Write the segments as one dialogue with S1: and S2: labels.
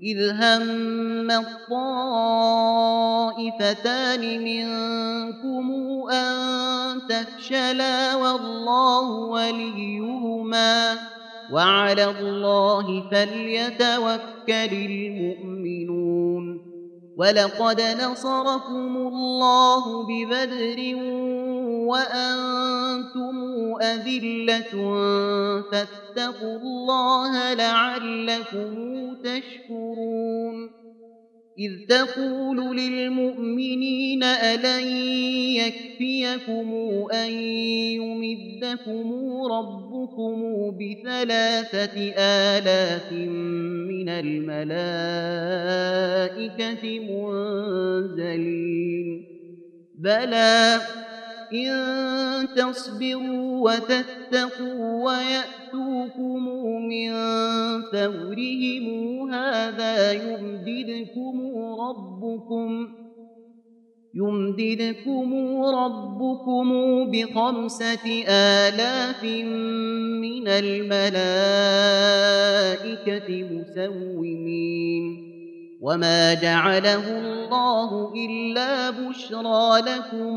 S1: إذ هم الطائفتان منكم أن تفشلا والله وليهما وعلى الله فليتوكل المؤمنون ولقد نصركم الله ببدر وأنتم أذلة فاتقوا الله لعلكم تشكرون إذ تقول للمؤمنين ألن يكفيكم أن يمدكم ربكم ب3,000 من الملائكة منزلين بلى إن تصبروا وتتقوا ويأتوكم من فورهم هذا يمددكم ربكم ب5,000 من الملائكة مسومين وما جعله الله إلا بشرى لكم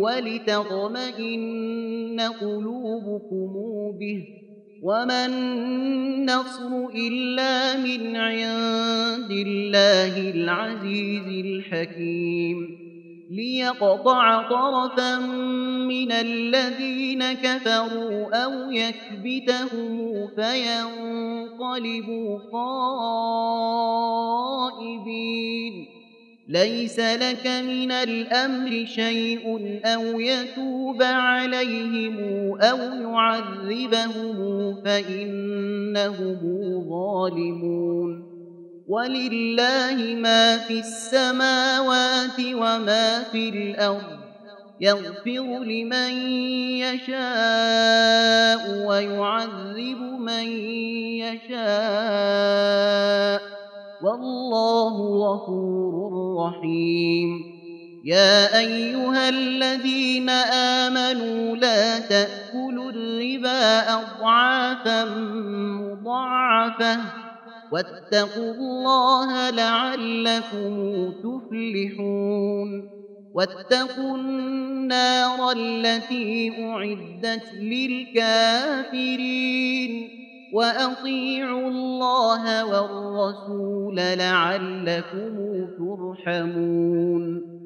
S1: ولتطمئن قلوبكم به وما النصر إلا من عند الله العزيز الحكيم ليقطع طرفا من الذين كفروا أو يكبتهم فينقلبوا خائبين ليس لك من الأمر شيء أو يتوب عليهم أو يعذبهم فإنهم ظالمون ولله ما في السماوات وما في الأرض يغفر لمن يشاء ويعذب من يشاء والله غفور رحيم يا أيها الذين آمنوا لا تأكلوا الربا أضعافا مضاعفة واتقوا الله لعلكم تفلحون واتقوا النار التي أعدت للكافرين وأطيعوا الله والرسول لعلكم ترحمون